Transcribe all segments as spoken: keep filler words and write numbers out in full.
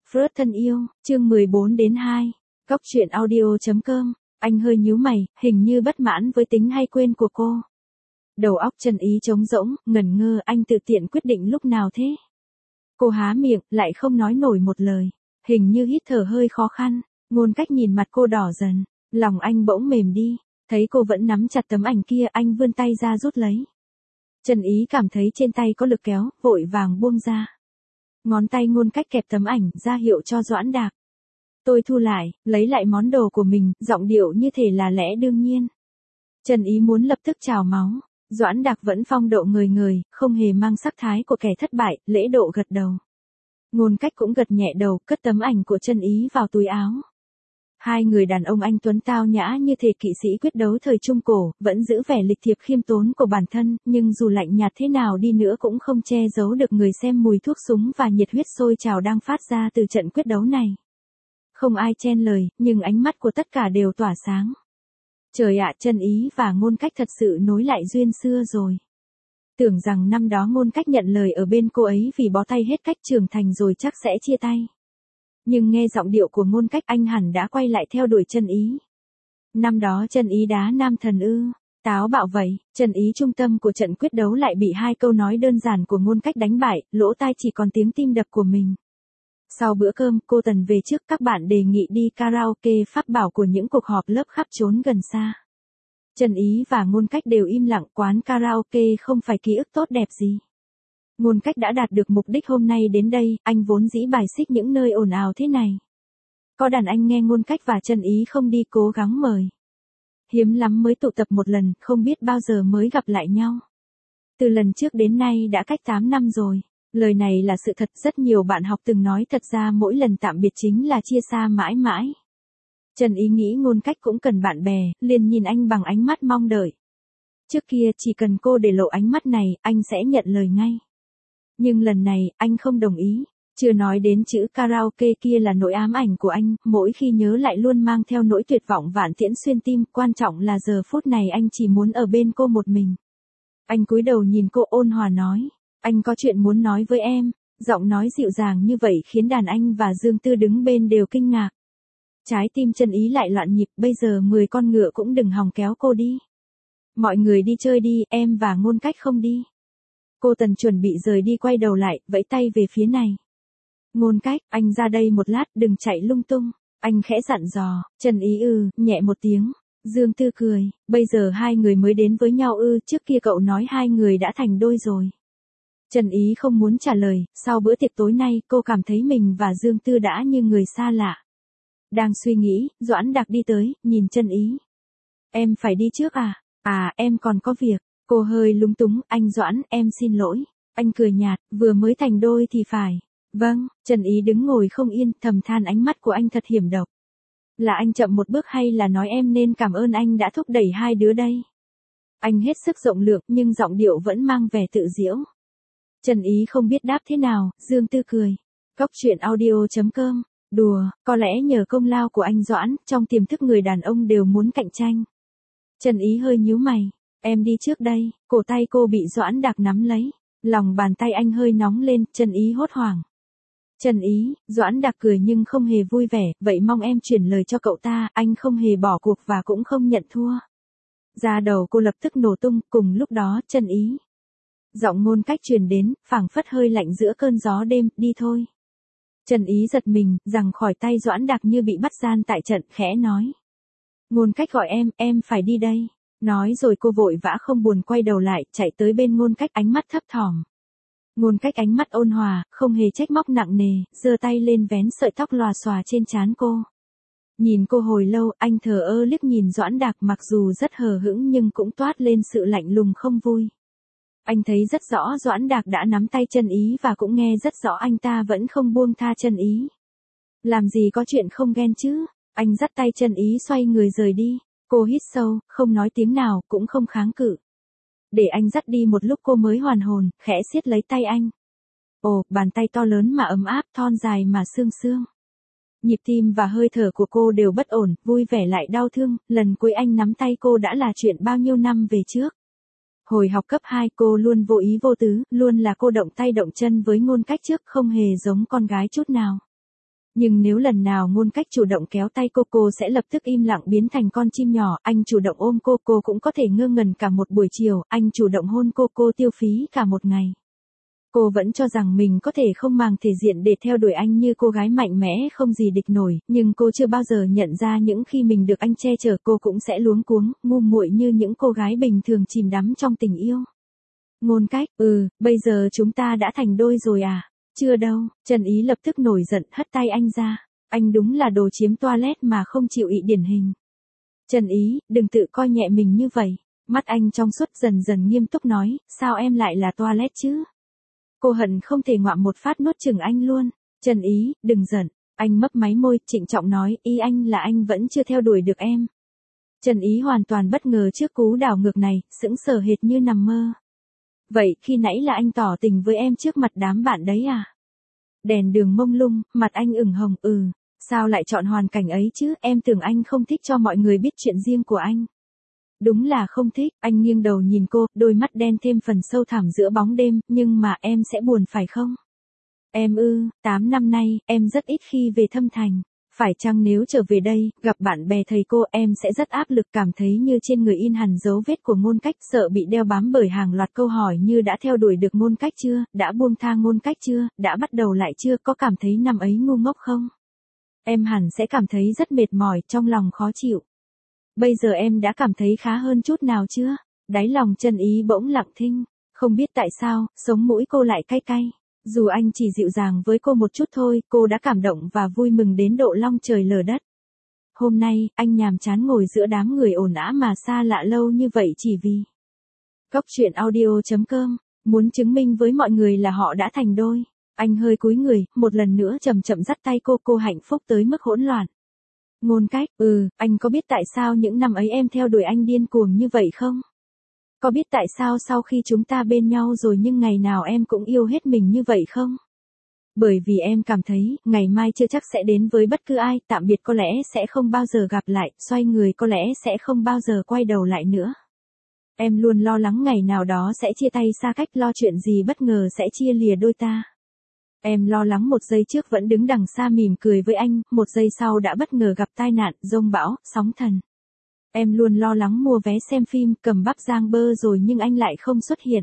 Freud thân yêu, chương mười bốn đến hai. Góc truyện audio chấm com. Anh hơi nhíu mày, hình như bất mãn với tính hay quên của cô. Đầu óc Trần Ý trống rỗng, ngẩn ngơ, anh tự tiện quyết định lúc nào thế? Cô há miệng, lại không nói nổi một lời. Hình như hít thở hơi khó khăn. Ngôn Cách nhìn mặt cô đỏ dần. Lòng anh bỗng mềm đi. Thấy cô vẫn nắm chặt tấm ảnh kia, anh vươn tay ra rút lấy. Trần Ý cảm thấy trên tay có lực kéo, vội vàng buông ra. Ngón tay Ngôn Cách kẹp tấm ảnh, ra hiệu cho Doãn Đạc. Tôi thu lại, lấy lại món đồ của mình, giọng điệu như thể là lẽ đương nhiên. Trần Ý muốn lập tức trào máu. Doãn Đạc vẫn phong độ ngời ngời, không hề mang sắc thái của kẻ thất bại, lễ độ gật đầu. Ngôn Cách cũng gật nhẹ đầu, cất tấm ảnh của Trần Ý vào túi áo. Hai người đàn ông anh tuấn tao nhã như thể kỵ sĩ quyết đấu thời Trung Cổ, vẫn giữ vẻ lịch thiệp khiêm tốn của bản thân, nhưng dù lạnh nhạt thế nào đi nữa cũng không che giấu được người xem mùi thuốc súng và nhiệt huyết sôi trào đang phát ra từ trận quyết đấu này. Không ai chen lời, nhưng ánh mắt của tất cả đều tỏa sáng. Trời ạ, Trần Ý và Ngôn Cách thật sự nối lại duyên xưa rồi. Tưởng rằng năm đó Ngôn Cách nhận lời ở bên cô ấy vì bó tay hết cách trưởng thành rồi chắc sẽ chia tay. Nhưng nghe giọng điệu của Ngôn Cách, anh hẳn đã quay lại theo đuổi Trần Ý. Năm đó Trần Ý đá nam thần ư? Táo bạo vậy, Trần Ý trung tâm của trận quyết đấu lại bị hai câu nói đơn giản của Ngôn Cách đánh bại, lỗ tai chỉ còn tiếng tim đập của mình. Sau bữa cơm, cô Tần về trước, các bạn đề nghị đi karaoke, pháp bảo của những cuộc họp lớp khắp chốn gần xa. Trần Ý và Ngôn Cách đều im lặng, quán karaoke không phải ký ức tốt đẹp gì. Ngôn Cách đã đạt được mục đích hôm nay đến đây, anh vốn dĩ bài xích những nơi ồn ào thế này. Có đàn anh nghe Ngôn Cách và Trần Ý không đi cố gắng mời. Hiếm lắm mới tụ tập một lần, không biết bao giờ mới gặp lại nhau. Từ lần trước đến nay đã cách tám năm rồi. Lời này là sự thật, rất nhiều bạn học từng nói thật ra mỗi lần tạm biệt chính là chia xa mãi mãi. Trần Ý nghĩ Ngôn Cách cũng cần bạn bè, liền nhìn anh bằng ánh mắt mong đợi. Trước kia chỉ cần cô để lộ ánh mắt này, anh sẽ nhận lời ngay. Nhưng lần này, anh không đồng ý. Chưa nói đến chữ karaoke kia là nỗi ám ảnh của anh, mỗi khi nhớ lại luôn mang theo nỗi tuyệt vọng vạn tiễn xuyên tim, quan trọng là giờ phút này anh chỉ muốn ở bên cô một mình. Anh cúi đầu nhìn cô ôn hòa nói, anh có chuyện muốn nói với em. Giọng nói dịu dàng như vậy khiến đàn anh và Dương Tư đứng bên đều kinh ngạc. Trái tim Trần Ý lại loạn nhịp, bây giờ mười con ngựa cũng đừng hòng kéo cô đi. Mọi người đi chơi đi, em và Ngôn Cách không đi. Cô Tần chuẩn bị rời đi, quay đầu lại, vẫy tay về phía này. Ngôn Cách, anh ra đây một lát, đừng chạy lung tung. Anh khẽ dặn dò. Trần Ý ư, nhẹ một tiếng. Dương Tư cười, bây giờ hai người mới đến với nhau ư, trước kia cậu nói hai người đã thành đôi rồi. Trần Ý không muốn trả lời, sau bữa tiệc tối nay cô cảm thấy mình và Dương Tư đã như người xa lạ. Đang suy nghĩ, Doãn Đạc đi tới, nhìn Trần Ý. Em phải đi trước à? À, em còn có việc. Cô hơi lúng túng, anh Doãn, em xin lỗi. Anh cười nhạt, vừa mới thành đôi thì phải. Vâng, Trần Ý đứng ngồi không yên, thầm than ánh mắt của anh thật hiểm độc. Là anh chậm một bước hay là nói em nên cảm ơn anh đã thúc đẩy hai đứa đây? Anh hết sức rộng lượng nhưng giọng điệu vẫn mang vẻ tự giễu. Trần Ý không biết đáp thế nào, Dương Tư cười. Góc truyện audio chấm com. Đùa, có lẽ nhờ công lao của anh Doãn, trong tiềm thức người đàn ông đều muốn cạnh tranh. Trần Ý hơi nhíu mày. Em đi trước đây, cổ tay cô bị Doãn Đạc nắm lấy. Lòng bàn tay anh hơi nóng lên, Trần Ý hốt hoảng. Trần Ý, Doãn Đạc cười nhưng không hề vui vẻ, vậy mong em chuyển lời cho cậu ta, anh không hề bỏ cuộc và cũng không nhận thua. Da đầu cô lập tức nổ tung, cùng lúc đó, Trần Ý. Giọng Ngôn Cách truyền đến, phảng phất hơi lạnh giữa cơn gió đêm, đi thôi. Trần Ý giật mình, giằng khỏi tay Doãn Đạc như bị bắt gian tại trận, khẽ nói. Ngôn Cách gọi em, em phải đi đây. Nói rồi cô vội vã không buồn quay đầu lại, chạy tới bên Ngôn Cách, ánh mắt thấp thỏm. Ngôn Cách ánh mắt ôn hòa, không hề trách móc nặng nề, giơ tay lên vén sợi tóc lòa xòa trên trán cô. Nhìn cô hồi lâu, anh thờ ơ liếc nhìn Doãn Đạc, mặc dù rất hờ hững nhưng cũng toát lên sự lạnh lùng không vui. Anh thấy rất rõ Doãn Đạc đã nắm tay Trần Ý và cũng nghe rất rõ anh ta vẫn không buông tha Trần Ý. Làm gì có chuyện không ghen chứ? Anh dắt tay Trần Ý xoay người rời đi. Cô hít sâu, không nói tiếng nào, cũng không kháng cự. Để anh dắt đi một lúc cô mới hoàn hồn, khẽ siết lấy tay anh. Ồ, bàn tay to lớn mà ấm áp, thon dài mà sương sương. Nhịp tim và hơi thở của cô đều bất ổn, vui vẻ lại đau thương, lần cuối anh nắm tay cô đã là chuyện bao nhiêu năm về trước. Hồi học cấp hai cô luôn vô ý vô tứ, luôn là cô động tay động chân với Ngôn Cách trước, không hề giống con gái chút nào. Nhưng nếu lần nào Ngôn Cách chủ động kéo tay cô, cô sẽ lập tức im lặng biến thành con chim nhỏ, anh chủ động ôm cô, cô cũng có thể ngơ ngẩn cả một buổi chiều, anh chủ động hôn cô, cô tiêu phí cả một ngày. Cô vẫn cho rằng mình có thể không màng thể diện để theo đuổi anh như cô gái mạnh mẽ không gì địch nổi, nhưng cô chưa bao giờ nhận ra những khi mình được anh che chở cô cũng sẽ luống cuống, ngu muội như những cô gái bình thường chìm đắm trong tình yêu. Ngôn Cách, ừ, bây giờ chúng ta đã thành đôi rồi à? Chưa đâu, Trần Ý lập tức nổi giận hất tay anh ra. Anh đúng là đồ chiếm toilet mà không chịu ị điển hình. Trần Ý, đừng tự coi nhẹ mình như vậy. Mắt anh trong suốt dần dần nghiêm túc nói, sao em lại là toilet chứ? Cô hận không thể ngoạm một phát nuốt chửng anh luôn. Trần Ý, đừng giận. Anh mấp máy môi, trịnh trọng nói, ý anh là anh vẫn chưa theo đuổi được em. Trần Ý hoàn toàn bất ngờ trước cú đảo ngược này, sững sờ hệt như nằm mơ. Vậy khi nãy là anh tỏ tình với em trước mặt đám bạn đấy à? Đèn đường mông lung, mặt anh ửng hồng, ừ. Sao lại chọn hoàn cảnh ấy chứ, em tưởng anh không thích cho mọi người biết chuyện riêng của anh. Đúng là không thích, anh nghiêng đầu nhìn cô, đôi mắt đen thêm phần sâu thẳm giữa bóng đêm, nhưng mà em sẽ buồn phải không? Em ư, tám năm nay, em rất ít khi về Thâm Thành. Phải chăng nếu trở về đây, gặp bạn bè thầy cô em sẽ rất áp lực, cảm thấy như trên người in hẳn dấu vết của Ngôn Cách, sợ bị đeo bám bởi hàng loạt câu hỏi như đã theo đuổi được Ngôn Cách chưa, đã buông tha Ngôn Cách chưa, đã bắt đầu lại chưa, có cảm thấy năm ấy ngu ngốc không? Em hẳn sẽ cảm thấy rất mệt mỏi, trong lòng khó chịu. Bây giờ em đã cảm thấy khá hơn chút nào chưa? Đáy lòng Trần Ý bỗng lặng thinh, không biết tại sao, sống mũi cô lại cay cay. Dù anh chỉ dịu dàng với cô một chút thôi, cô đã cảm động và vui mừng đến độ long trời lở đất. Hôm nay, anh nhàm chán ngồi giữa đám người ồn ào mà xa lạ lâu như vậy chỉ vì Cóc truyện audio chấm com muốn chứng minh với mọi người là họ đã thành đôi. Anh hơi cúi người, một lần nữa chậm chậm dắt tay cô, cô hạnh phúc tới mức hỗn loạn. Ngôn Cách, ừ, anh có biết tại sao những năm ấy em theo đuổi anh điên cuồng như vậy không? Có biết tại sao sau khi chúng ta bên nhau rồi nhưng ngày nào em cũng yêu hết mình như vậy không? Bởi vì em cảm thấy, ngày mai chưa chắc sẽ đến với bất cứ ai, tạm biệt có lẽ sẽ không bao giờ gặp lại, xoay người có lẽ sẽ không bao giờ quay đầu lại nữa. Em luôn lo lắng ngày nào đó sẽ chia tay xa cách, lo chuyện gì bất ngờ sẽ chia lìa đôi ta. Em lo lắng một giây trước vẫn đứng đằng xa mỉm cười với anh, một giây sau đã bất ngờ gặp tai nạn, giông bão, sóng thần. Em luôn lo lắng mua vé xem phim, cầm bắp rang bơ rồi nhưng anh lại không xuất hiện.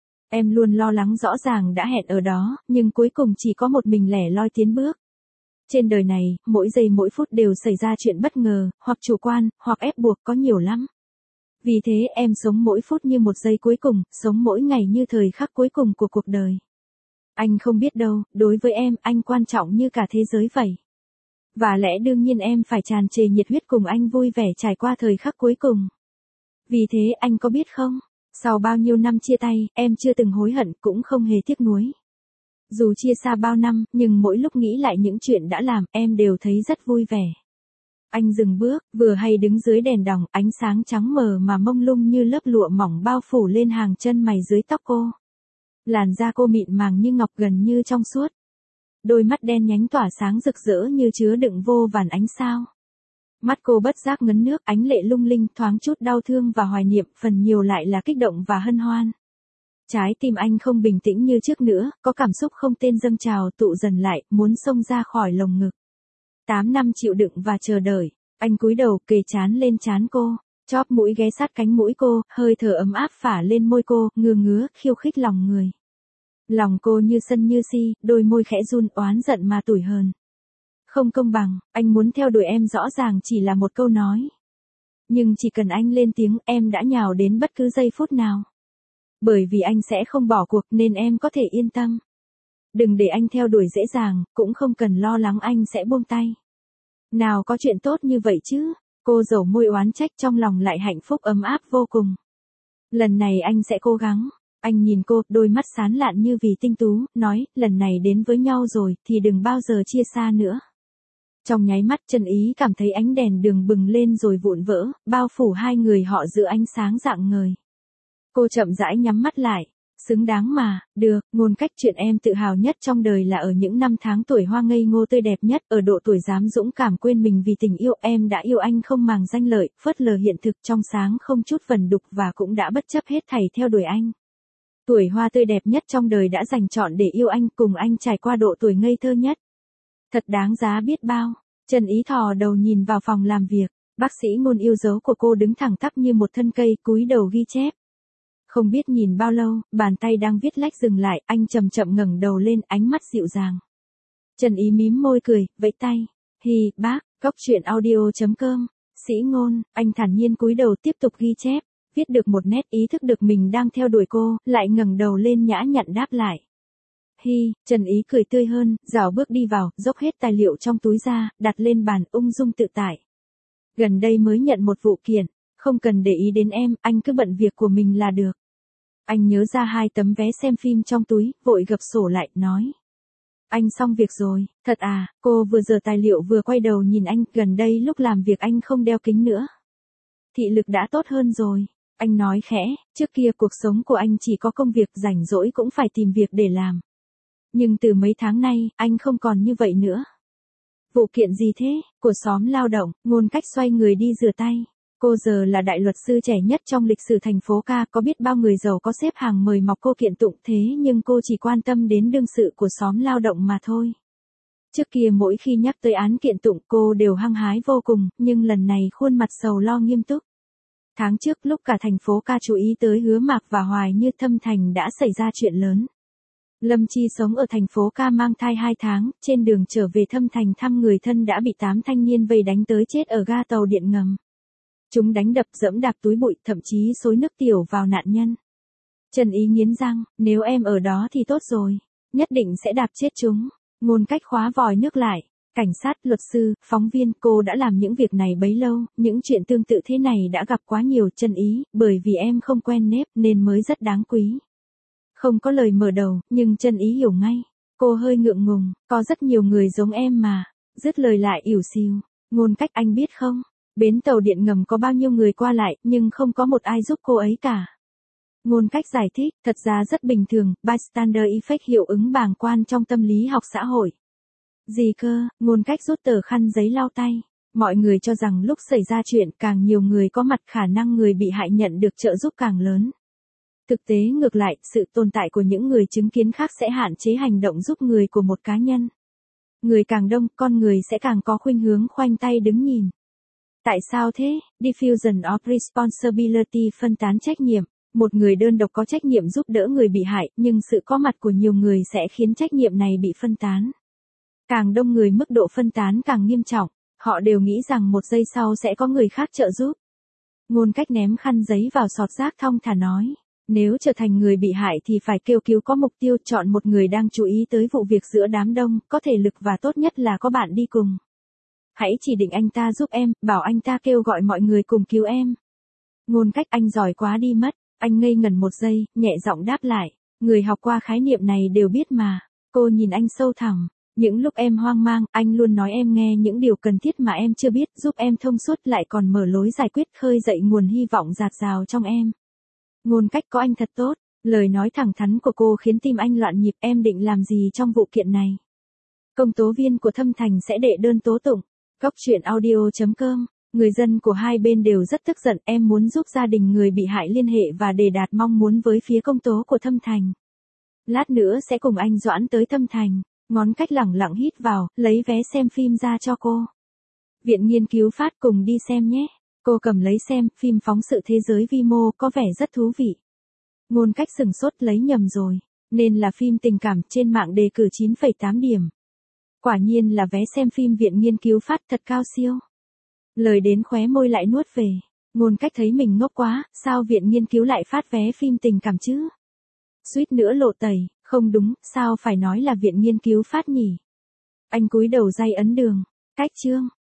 Em luôn lo lắng rõ ràng đã hẹn ở đó, nhưng cuối cùng chỉ có một mình lẻ loi tiến bước. Trên đời này, mỗi giây mỗi phút đều xảy ra chuyện bất ngờ, hoặc chủ quan, hoặc ép buộc, có nhiều lắm. Vì thế em sống mỗi phút như một giây cuối cùng, sống mỗi ngày như thời khắc cuối cùng của cuộc đời. Anh không biết đâu, đối với em, anh quan trọng như cả thế giới vậy. Và lẽ đương nhiên em phải tràn trề nhiệt huyết cùng anh vui vẻ trải qua thời khắc cuối cùng. Vì thế anh có biết không, sau bao nhiêu năm chia tay, em chưa từng hối hận, cũng không hề tiếc nuối. Dù chia xa bao năm, nhưng mỗi lúc nghĩ lại những chuyện đã làm, em đều thấy rất vui vẻ. Anh dừng bước, vừa hay đứng dưới đèn đòng, ánh sáng trắng mờ mà mông lung như lớp lụa mỏng bao phủ lên hàng chân mày dưới tóc cô. Làn da cô mịn màng như ngọc, gần như trong suốt. Đôi mắt đen nhánh tỏa sáng rực rỡ như chứa đựng vô vàn ánh sao. Mắt cô bất giác ngấn nước, ánh lệ lung linh, thoáng chút đau thương và hoài niệm, phần nhiều lại là kích động và hân hoan. Trái tim anh không bình tĩnh như trước nữa, có cảm xúc không tên dâng trào tụ dần lại, muốn xông ra khỏi lồng ngực. Tám năm chịu đựng và chờ đợi, anh cúi đầu kề trán lên trán cô, chóp mũi ghé sát cánh mũi cô, hơi thở ấm áp phả lên môi cô, ngứa ngứa, khiêu khích lòng người. Lòng cô như sân như si, đôi môi khẽ run, oán giận mà tủi hờn. Không công bằng, anh muốn theo đuổi em rõ ràng chỉ là một câu nói. Nhưng chỉ cần anh lên tiếng, em đã nhào đến bất cứ giây phút nào. Bởi vì anh sẽ không bỏ cuộc nên em có thể yên tâm. Đừng để anh theo đuổi dễ dàng, cũng không cần lo lắng anh sẽ buông tay. Nào có chuyện tốt như vậy chứ, cô dầu môi oán trách, trong lòng lại hạnh phúc ấm áp vô cùng. Lần này anh sẽ cố gắng. Anh nhìn cô, đôi mắt sáng lạn như vì tinh tú, nói, lần này đến với nhau rồi, thì đừng bao giờ chia xa nữa. Trong nháy mắt Trần Ý cảm thấy ánh đèn đường bừng lên rồi vụn vỡ, bao phủ hai người họ giữa ánh sáng rạng ngời. Cô chậm rãi nhắm mắt lại, xứng đáng mà, được, Ngôn Cách, chuyện em tự hào nhất trong đời là ở những năm tháng tuổi hoa ngây ngô tươi đẹp nhất, ở độ tuổi dám dũng cảm quên mình vì tình yêu, em đã yêu anh không màng danh lợi, phớt lờ hiện thực, trong sáng không chút vần đục và cũng đã bất chấp hết thảy theo đuổi anh. Tuổi hoa tươi đẹp nhất trong đời đã dành trọn để yêu anh, cùng anh trải qua độ tuổi ngây thơ nhất. Thật đáng giá biết bao. Trần Ý thò đầu nhìn vào phòng làm việc. Bác sĩ Ngôn yêu dấu của cô đứng thẳng tắp như một thân cây, cúi đầu ghi chép. Không biết nhìn bao lâu, bàn tay đang viết lách dừng lại, anh chậm chậm ngẩng đầu lên, ánh mắt dịu dàng. Trần Ý mím môi cười, vẫy tay. Hi, bác, cốc truyện audio chấm com. Sĩ Ngôn, anh thản nhiên cúi đầu tiếp tục ghi chép, viết được một nét ý thức được mình đang theo đuổi cô, lại ngẩng đầu lên nhã nhặn đáp lại. Hi, Trần Ý cười tươi hơn, rảo bước đi vào, dốc hết tài liệu trong túi ra, đặt lên bàn, ung dung tự tại. Gần đây mới nhận một vụ kiện, không cần để ý đến em, anh cứ bận việc của mình là được. Anh nhớ ra hai tấm vé xem phim trong túi, vội gập sổ lại, nói. Anh xong việc rồi, thật à, cô vừa dở tài liệu vừa quay đầu nhìn anh, gần đây lúc làm việc anh không đeo kính nữa. Thị lực đã tốt hơn rồi, anh nói khẽ, trước kia cuộc sống của anh chỉ có công việc, rảnh rỗi cũng phải tìm việc để làm. Nhưng từ mấy tháng nay, anh không còn như vậy nữa. Vụ kiện gì thế? Của xóm lao động. Ngôn Cách xoay người đi rửa tay. Cô giờ là đại luật sư trẻ nhất trong lịch sử thành phố ca, có biết bao người giàu có xếp hàng mời mọc cô kiện tụng, thế nhưng cô chỉ quan tâm đến đương sự của xóm lao động mà thôi. Trước kia mỗi khi nhắc tới án kiện tụng cô đều hăng hái vô cùng, nhưng lần này khuôn mặt sầu lo nghiêm túc. Tháng trước lúc cả thành phố ca chú ý tới Hứa Mạc và Hoài Như, Thâm Thành đã xảy ra chuyện lớn. Lâm Chi sống ở thành phố ca mang thai hai tháng, trên đường trở về Thâm Thành thăm người thân đã bị tám thanh niên vây đánh tới chết ở ga tàu điện ngầm. Chúng đánh đập, dẫm đạp túi bụi, thậm chí xối nước tiểu vào nạn nhân. Trần Ý nghiến răng, nếu em ở đó thì tốt rồi, nhất định sẽ đạp chết chúng. Ngôn Cách khóa vòi nước lại. Cảnh sát, luật sư, phóng viên, cô đã làm những việc này bấy lâu, những chuyện tương tự thế này đã gặp quá nhiều. Trần Ý, bởi vì em không quen nếp nên mới rất đáng quý. Không có lời mở đầu, nhưng Trần Ý hiểu ngay. Cô hơi ngượng ngùng, có rất nhiều người giống em mà. Dứt lời lại ỉu xìu. Ngôn Cách, anh biết không, bến tàu điện ngầm có bao nhiêu người qua lại, nhưng không có một ai giúp cô ấy cả. Ngôn Cách giải thích, thật ra rất bình thường, bystander effect, hiệu ứng bàng quan trong tâm lý học xã hội. Gì cơ? Ngôn Cách rút tờ khăn giấy lau tay. Mọi người cho rằng lúc xảy ra chuyện càng nhiều người có mặt, khả năng người bị hại nhận được trợ giúp càng lớn. Thực tế ngược lại, sự tồn tại của những người chứng kiến khác sẽ hạn chế hành động giúp người của một cá nhân. Người càng đông, con người sẽ càng có khuynh hướng khoanh tay đứng nhìn. Tại sao thế? Diffusion of responsibility, phân tán trách nhiệm. Một người đơn độc có trách nhiệm giúp đỡ người bị hại, nhưng sự có mặt của nhiều người sẽ khiến trách nhiệm này bị phân tán. Càng đông người, mức độ phân tán càng nghiêm trọng. Họ đều nghĩ rằng một giây sau sẽ có người khác trợ giúp. Ngôn Cách ném khăn giấy vào sọt rác thong thả nói. Nếu trở thành người bị hại thì phải kêu cứu có mục tiêu, chọn một người đang chú ý tới vụ việc giữa đám đông, có thể lực và tốt nhất là có bạn đi cùng. Hãy chỉ định anh ta giúp em, bảo anh ta kêu gọi mọi người cùng cứu em. Ngôn Cách, anh giỏi quá đi mất. Anh ngây ngẩn một giây, nhẹ giọng đáp lại. Người học qua khái niệm này đều biết mà. Cô nhìn anh sâu thẳm. Những lúc em hoang mang, anh luôn nói em nghe những điều cần thiết mà em chưa biết, giúp em thông suốt, lại còn mở lối giải quyết, khơi dậy nguồn hy vọng dạt dào trong em. Ngôn Cách, có anh thật tốt. Lời nói thẳng thắn của cô khiến tim anh loạn nhịp. Em định làm gì trong vụ kiện này? Công tố viên của Thâm Thành sẽ đệ đơn tố tụng. Cốc truyện audio chấm com. Người dân của hai bên đều rất tức giận. Em muốn giúp gia đình người bị hại liên hệ và đề đạt mong muốn với phía công tố của Thâm Thành. Lát nữa sẽ cùng anh Doãn tới Thâm Thành. Ngón Cách lẳng lặng hít vào, lấy vé xem phim ra cho cô. Viện Nghiên cứu Phát, cùng đi xem nhé. Cô cầm lấy xem, phim phóng sự thế giới vi mô, có vẻ rất thú vị. Ngôn Cách sừng sốt, lấy nhầm rồi. Nên là phim tình cảm, trên mạng đề cử chín phẩy tám điểm. Quả nhiên là vé xem phim Viện Nghiên cứu Phát, thật cao siêu. Lời đến khóe môi lại nuốt về. Ngôn Cách thấy mình ngốc quá, sao Viện Nghiên cứu lại phát vé phim tình cảm chứ? Suýt nữa lộ tẩy, không đúng, sao phải nói là Viện Nghiên cứu Phát nhỉ? Anh cúi đầu day ấn đường. Cách chương.